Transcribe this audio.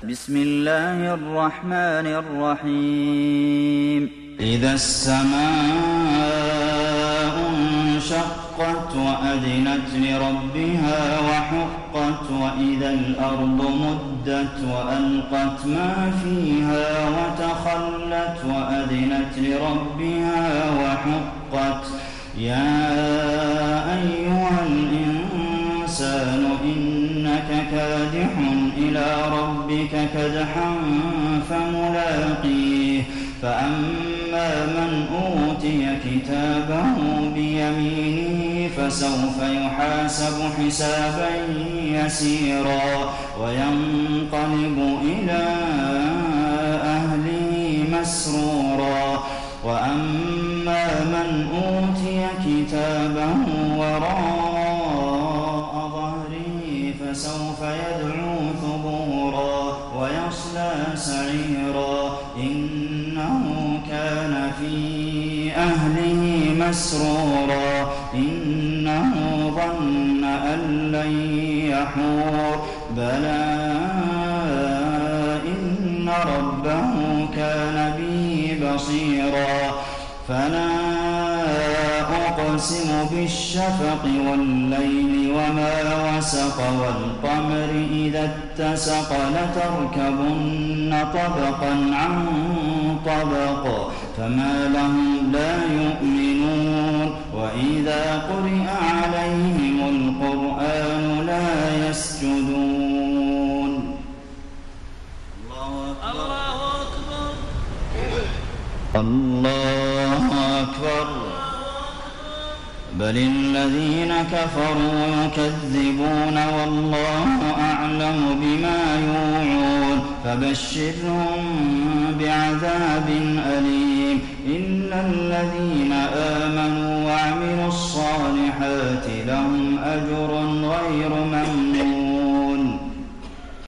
بسم الله الرحمن الرحيم إذا السماء انشقت وأذنت لربها وحقت وإذا الأرض مدت وألقت ما فيها وتخلت وأذنت لربها وحقت يا أيها الإنسان إنك كادح إلى ربك كدحا فملاقيه فأما من أوتي كتابه بيمينه فسوف يحاسب حسابا يسيرا وينقلب إلى أهله مسرورا وأما من أوتي كتابه وراء ظهره فسوف يدعو ثبورا ويصلى سعيرا إنه كان في أهله مسرورا إنه ظن أن لن يحور بلى إن ربه كان به بصيرا فلا أقسم بالشفق والليل وما وسق والقمر إذا اتسق لتركبن طبقا عن طبق فما لهم لا يؤمنون وإذا قرئ عليهم القرآن لا يسجدون الله أكبر الله أكبر بل الذين كفروا يكذبون والله أعلم بما يوعون فبشرهم بعذاب أليم إلا الذين آمنوا وعملوا الصالحات لهم أجر غير ممنون